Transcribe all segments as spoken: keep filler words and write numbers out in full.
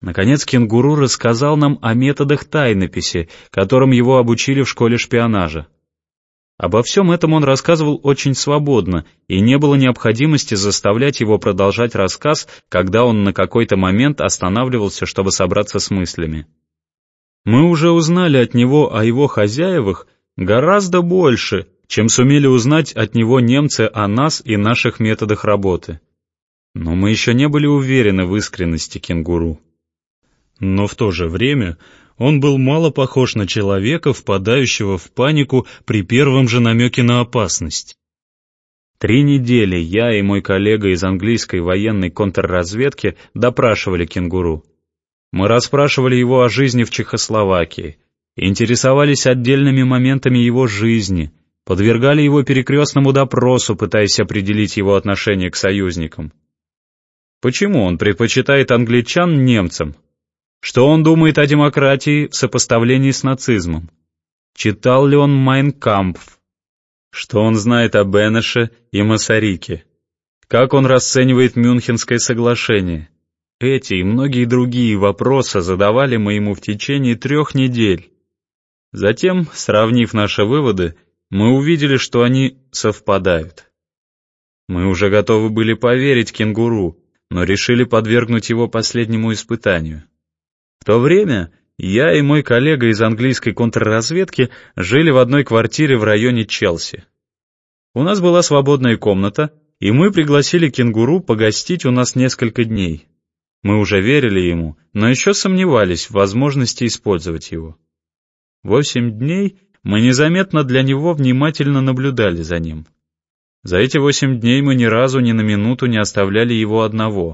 Наконец кенгуру рассказал нам о методах тайнописи, которым его обучили в школе шпионажа. Обо всем этом он рассказывал очень свободно, и не было необходимости заставлять его продолжать рассказ, когда он на какой-то момент останавливался, чтобы собраться с мыслями. Мы уже узнали от него о его хозяевах гораздо больше, чем сумели узнать от него немцы о нас и наших методах работы. Но мы еще не были уверены в искренности кенгуру. Но в то же время он был мало похож на человека, впадающего в панику при первом же намеке на опасность. Три недели я и мой коллега из английской военной контрразведки допрашивали кенгуру. Мы расспрашивали его о жизни в Чехословакии, интересовались отдельными моментами его жизни, подвергали его перекрестному допросу, пытаясь определить его отношение к союзникам. Почему он предпочитает англичан немцам? Что он думает о демократии в сопоставлении с нацизмом? Читал ли он «Майн кампф»? Что он знает о Бенеше и Массарике? Как он расценивает Мюнхенское соглашение? Эти и многие другие вопросы задавали мы ему в течение трех недель. Затем, сравнив наши выводы, мы увидели, что они совпадают. Мы уже готовы были поверить кенгуру, но решили подвергнуть его последнему испытанию. В то время я и мой коллега из английской контрразведки жили в одной квартире в районе Челси. У нас была свободная комната, и мы пригласили кенгуру погостить у нас несколько дней. Мы уже верили ему, но еще сомневались в возможности использовать его. Восемь дней мы незаметно для него внимательно наблюдали за ним. За эти восемь дней мы ни разу ни на минуту не оставляли его одного.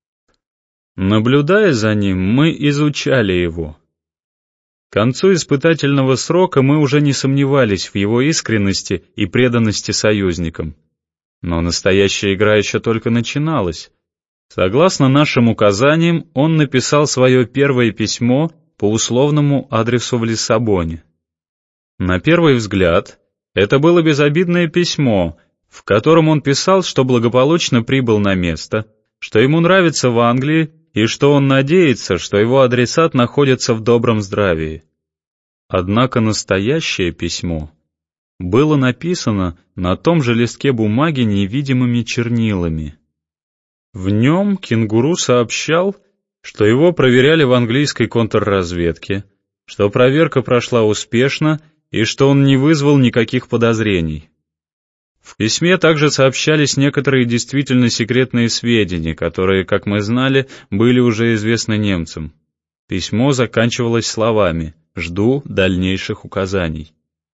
Наблюдая за ним, мы изучали его. К концу испытательного срока мы уже не сомневались в его искренности и преданности союзникам. Но настоящая игра еще только начиналась. Согласно нашим указаниям, он написал свое первое письмо по условному адресу в Лиссабоне. На первый взгляд, это было безобидное письмо, в котором он писал, что благополучно прибыл на место, что ему нравится в Англии и что он надеется, что его адресат находится в добром здравии. Однако настоящее письмо было написано на том же листке бумаги невидимыми чернилами. В нем кенгуру сообщал, что его проверяли в английской контрразведке, что проверка прошла успешно и что он не вызвал никаких подозрений. В письме также сообщались некоторые действительно секретные сведения, которые, как мы знали, были уже известны немцам. Письмо заканчивалось словами «Жду дальнейших указаний».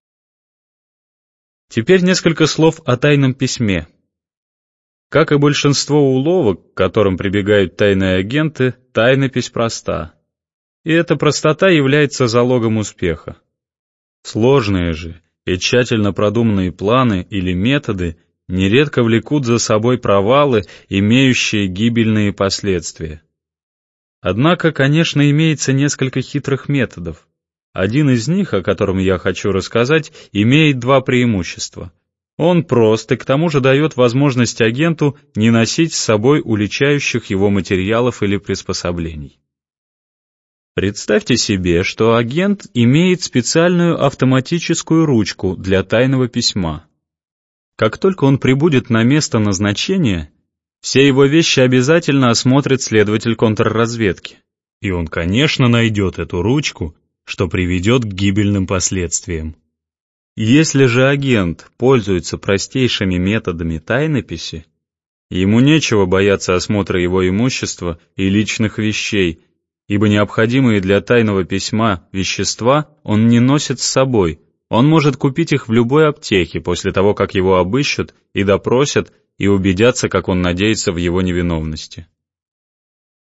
Теперь несколько слов о тайном письме. Как и большинство уловок, к которым прибегают тайные агенты, тайнопись проста. И эта простота является залогом успеха. Сложные же и тщательно продуманные планы или методы нередко влекут за собой провалы, имеющие гибельные последствия. Однако, конечно, имеется несколько хитрых методов. Один из них, о котором я хочу рассказать, имеет два преимущества. Он прост и к тому же дает возможность агенту не носить с собой уличающих его материалов или приспособлений. Представьте себе, что агент имеет специальную автоматическую ручку для тайного письма. Как только он прибудет на место назначения, все его вещи обязательно осмотрит следователь контрразведки. И он, конечно, найдет эту ручку, что приведет к гибельным последствиям. Если же агент пользуется простейшими методами тайнописи, ему нечего бояться осмотра его имущества и личных вещей, ибо необходимые для тайного письма вещества он не носит с собой, он может купить их в любой аптеке после того, как его обыщут и допросят и убедятся, как он надеется, в его невиновности.